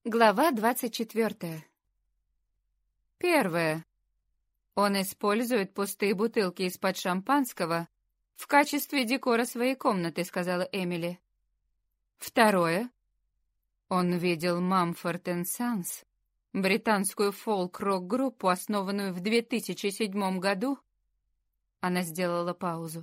Глава 24. Первое. Он использует пустые бутылки из-под шампанского в качестве декора своей комнаты, сказала Эмили. Второе. Он видел Мамфорд энд Санс, британскую фолк-рок-группу, основанную в 2007 году. Она сделала паузу.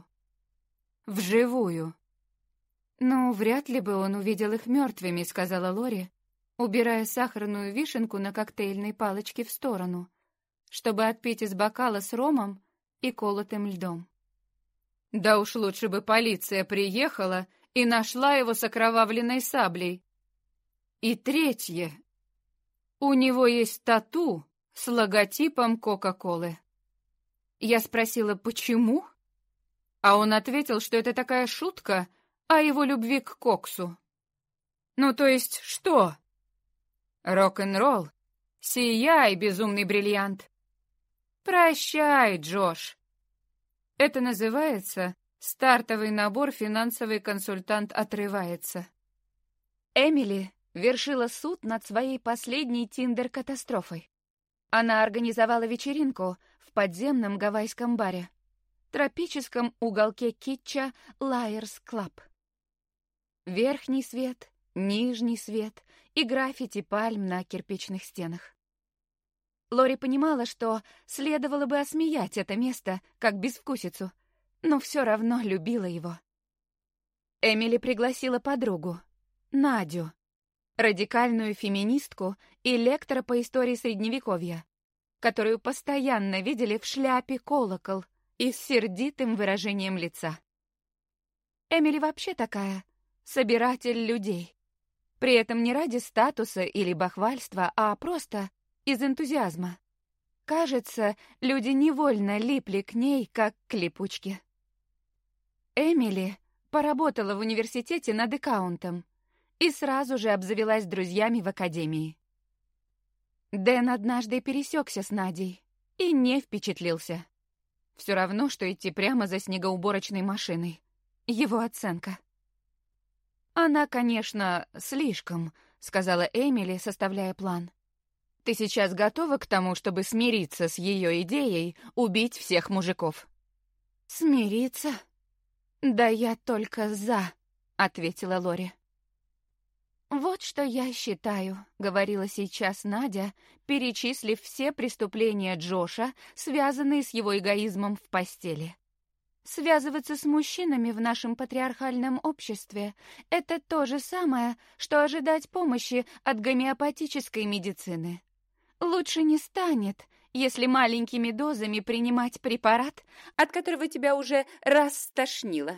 Вживую. «Ну, вряд ли бы он увидел их мертвыми», — сказала Лори, убирая сахарную вишенку на коктейльной палочке в сторону, чтобы отпить из бокала с ромом и колотым льдом. «Да уж лучше бы полиция приехала и нашла его с окровавленной саблей. И третье. У него есть тату с логотипом Кока-Колы». Я спросила, почему? А он ответил, что это такая шутка о его любви к коксу. «Ну, то есть что?» «Рок-н-ролл. Сияй, безумный бриллиант!» «Прощай, Джош!» Это называется «Стартовый набор финансовый консультант отрывается». Эмили вершила суд над своей последней тиндер-катастрофой. Она организовала вечеринку в подземном гавайском баре, тропическом уголке китча Liars Club. Верхний свет, нижний свет и граффити пальм на кирпичных стенах. Лори понимала, что следовало бы осмеять это место как безвкусицу, но все равно любила его. Эмили пригласила подругу, Надю, радикальную феминистку и лектора по истории Средневековья, которую постоянно видели в шляпе колокол и с сердитым выражением лица. Эмили вообще такая, собиратель людей. При этом не ради статуса или бахвальства, а просто из энтузиазма. Кажется, люди невольно липли к ней, как к липучке. Эмили поработала в университете над аккаунтом и сразу же обзавелась друзьями в академии. Дэн однажды пересекся с Надей и не впечатлился. Все равно, что идти прямо за снегоуборочной машиной. Его оценка. «Она, конечно, слишком», — сказала Эмили, составляя план. «Ты сейчас готова к тому, чтобы смириться с ее идеей убить всех мужиков?» «Смириться? Да я только за», — ответила Лори. «Вот что я считаю», — говорила сейчас Надя, перечислив все преступления Джоша, связанные с его эгоизмом в постели. «Связываться с мужчинами в нашем патриархальном обществе — это то же самое, что ожидать помощи от гомеопатической медицины. Лучше не станет, если маленькими дозами принимать препарат, от которого тебя уже раз стошнило».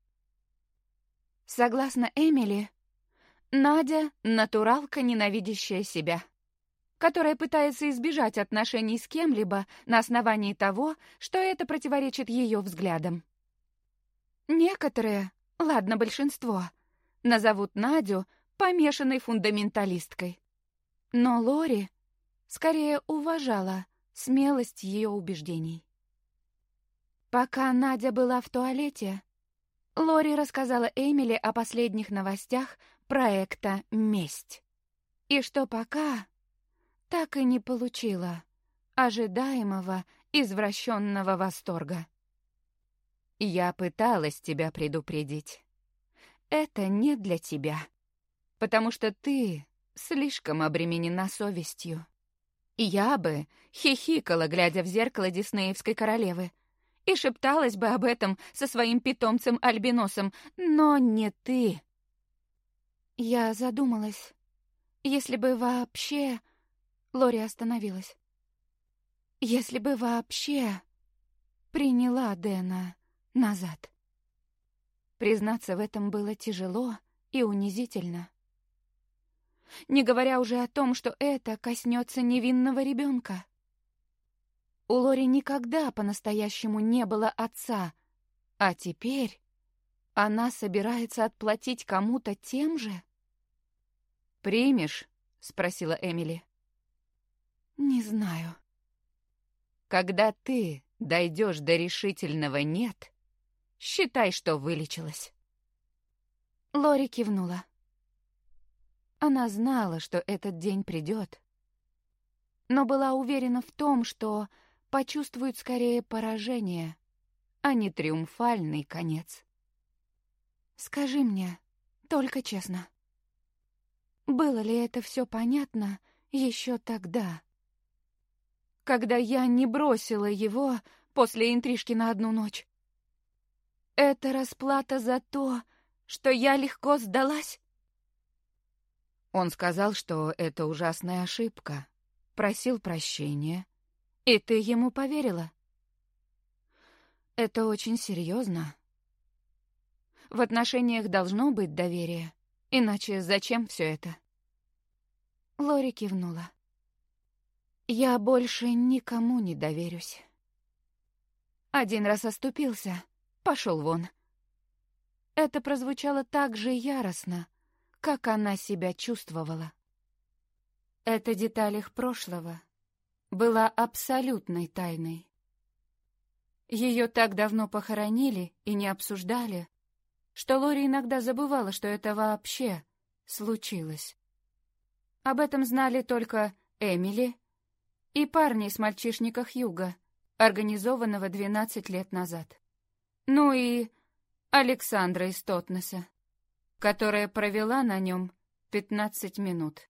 Согласно Эмили, Надя — натуралка, ненавидящая себя, которая пытается избежать отношений с кем-либо на основании того, что это противоречит ее взглядам. Некоторые, ладно, большинство, назовут Надю помешанной фундаменталисткой. Но Лори скорее уважала смелость ее убеждений. Пока Надя была в туалете, Лори рассказала Эмили о последних новостях проекта «Месть». И что пока так и не получила ожидаемого извращенного восторга. «Я пыталась тебя предупредить. Это не для тебя, потому что ты слишком обременена совестью. Я бы хихикала, глядя в зеркало диснеевской королевы, и шепталась бы об этом со своим питомцем-альбиносом, но не ты». Я задумалась, если бы вообще... Лори остановилась. Если бы вообще приняла Дэна назад. Признаться в этом было тяжело и унизительно. Не говоря уже о том, что это коснется невинного ребенка. У Лори никогда по-настоящему не было отца, а теперь она собирается отплатить кому-то тем же. «Примешь?» — спросила Эмили. «Не знаю». «Когда ты дойдешь до решительного «нет», считай, что вылечилась». Лори кивнула. Она знала, что этот день придет, но была уверена в том, что почувствует скорее поражение, а не триумфальный конец. «Скажи мне, только честно, было ли это все понятно еще тогда, когда я не бросила его после интрижки на одну ночь? Это расплата за то, что я легко сдалась?» Он сказал, что это ужасная ошибка, просил прощения, и ты ему поверила. Это очень серьезно. В отношениях должно быть доверие, иначе зачем все это? Лори кивнула. Я больше никому не доверюсь. Один раз оступился, пошел вон. Это прозвучало так же яростно, как она себя чувствовала. Эта деталь их прошлого была абсолютной тайной. Ее так давно похоронили и не обсуждали, что Лори иногда забывала, что это вообще случилось. Об этом знали только Эмили и парни с мальчишника Хьюга, организованного 12 лет назад. Ну и Александра из Тотнеса, которая провела на нем 15 минут.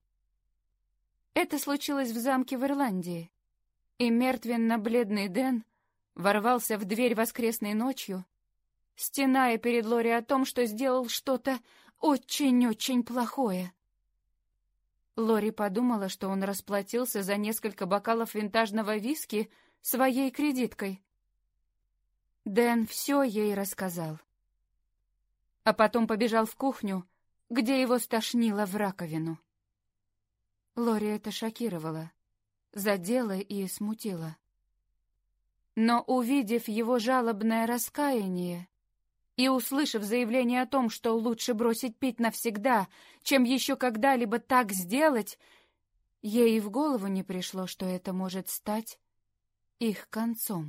Это случилось в замке в Ирландии, и мертвенно-бледный Дэн ворвался в дверь воскресной ночью, стеная перед Лори о том, что сделал что-то очень-очень плохое. Лори подумала, что он расплатился за несколько бокалов винтажного виски своей кредиткой. Дэн все ей рассказал. А потом побежал в кухню, где его стошнило в раковину. Лори это шокировало, задело и смутило. Но, увидев его жалобное раскаяние и услышав заявление о том, что лучше бросить пить навсегда, чем еще когда-либо так сделать, ей и в голову не пришло, что это может стать их концом.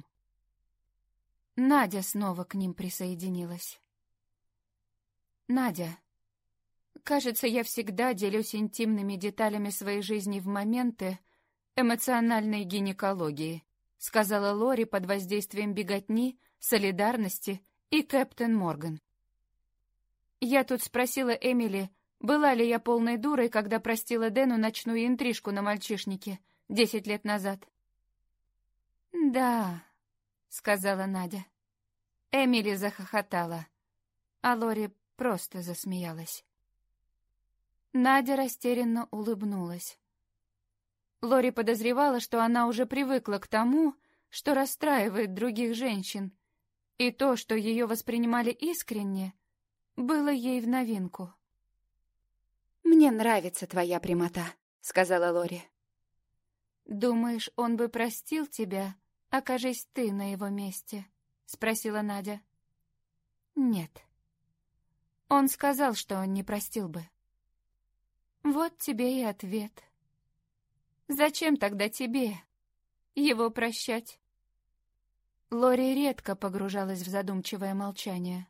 Надя снова к ним присоединилась. «Надя, кажется, я всегда делюсь интимными деталями своей жизни в моменты эмоциональной гинекологии», сказала Лори под воздействием беготни, солидарности и Кэптен Морган. «Я тут спросила Эмили, была ли я полной дурой, когда простила Дэну ночную интрижку на мальчишнике 10 лет назад». «Да», — сказала Надя. Эмили захохотала, а Лори просто засмеялась. Надя растерянно улыбнулась. Лори подозревала, что она уже привыкла к тому, что расстраивает других женщин, и то, что ее воспринимали искренне, было ей в новинку. «Мне нравится твоя прямота», — сказала Лори. «Думаешь, он бы простил тебя, окажись ты на его месте?» — спросила Надя. «Нет. Он сказал, что он не простил бы». «Вот тебе и ответ. Зачем тогда тебе его прощать?» Лори редко погружалась в задумчивое молчание.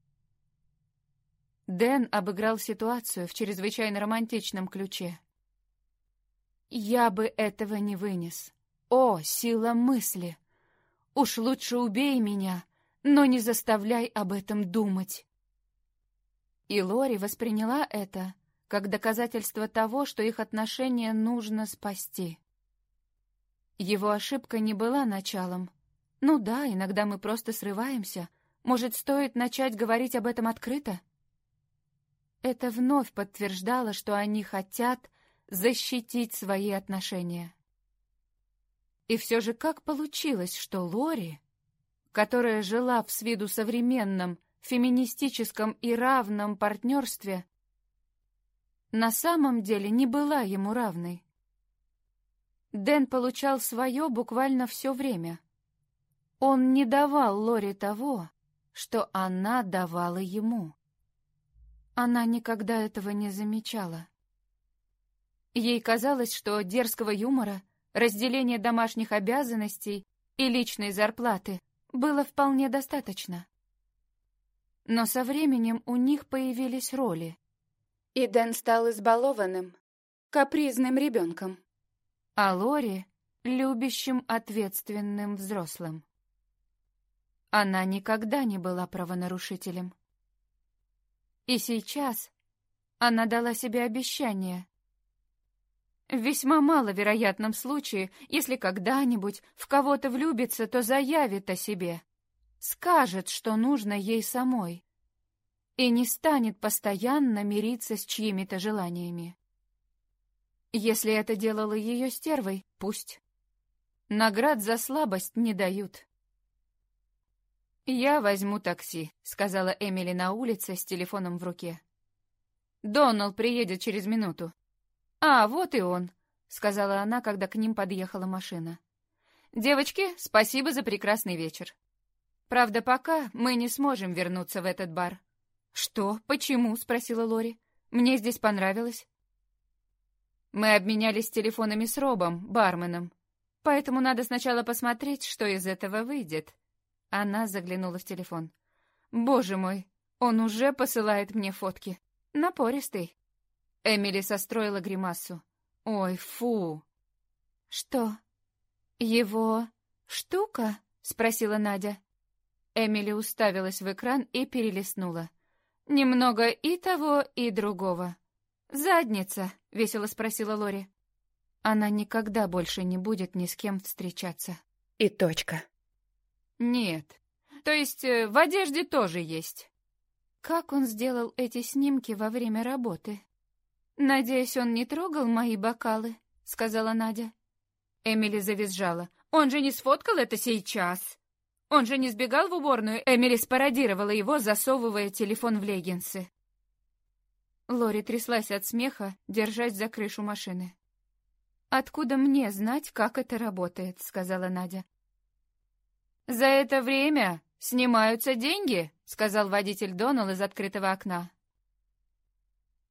Дэн обыграл ситуацию в чрезвычайно романтичном ключе. «Я бы этого не вынес. О, сила мысли! Уж лучше убей меня, но не заставляй об этом думать». И Лори восприняла это как доказательство того, что их отношения нужно спасти. Его ошибка не была началом. Ну да, иногда мы просто срываемся. Может, стоит начать говорить об этом открыто? Это вновь подтверждало, что они хотят защитить свои отношения. И все же как получилось, что Лори, которая жила в с виду современном, феминистическом и равном партнерстве, на самом деле не была ему равной? Дэн получал свое буквально все время. Он не давал Лори того, что она давала ему. Она никогда этого не замечала. Ей казалось, что дерзкого юмора, разделения домашних обязанностей и личной зарплаты было вполне достаточно. Но со временем у них появились роли, И Дэн стал избалованным, капризным ребенком. А Лори — любящим, ответственным взрослым. Она никогда не была правонарушителем. И сейчас она дала себе обещание. В весьма маловероятном случае, если когда-нибудь в кого-то влюбится, то заявит о себе, скажет, что нужно ей самой, и не станет постоянно мириться с чьими-то желаниями. Если это делало ее стервой, пусть. Наград за слабость не дают. «Я возьму такси», — сказала Эмили на улице с телефоном в руке. «Доналл приедет через минуту». «А, вот и он», — сказала она, когда к ним подъехала машина. «Девочки, спасибо за прекрасный вечер. Правда, пока мы не сможем вернуться в этот бар». «Что? Почему?» — спросила Лори. «Мне здесь понравилось». «Мы обменялись телефонами с Робом, барменом, поэтому надо сначала посмотреть, что из этого выйдет». Она заглянула в телефон. «Боже мой, он уже посылает мне фотки. Напористый». Эмили состроила гримасу. «Ой, фу!» «Что? Его штука?» — спросила Надя. Эмили уставилась в экран и перелистнула. «Немного и того, и другого». «Задница?» — весело спросила Лори. «Она никогда больше не будет ни с кем встречаться». И точка. «Нет. То есть в одежде тоже есть». Как он сделал эти снимки во время работы? «Надеюсь, он не трогал мои бокалы», — сказала Надя. Эмили завизжала. «Он же не сфоткал это сейчас! Он же не сбегал в уборную!» Эмили спародировала его, засовывая телефон в леггинсы. Лори тряслась от смеха, держась за крышу машины. «Откуда мне знать, как это работает?» — сказала Надя. «За это время снимаются деньги», — сказал водитель Доналл из открытого окна.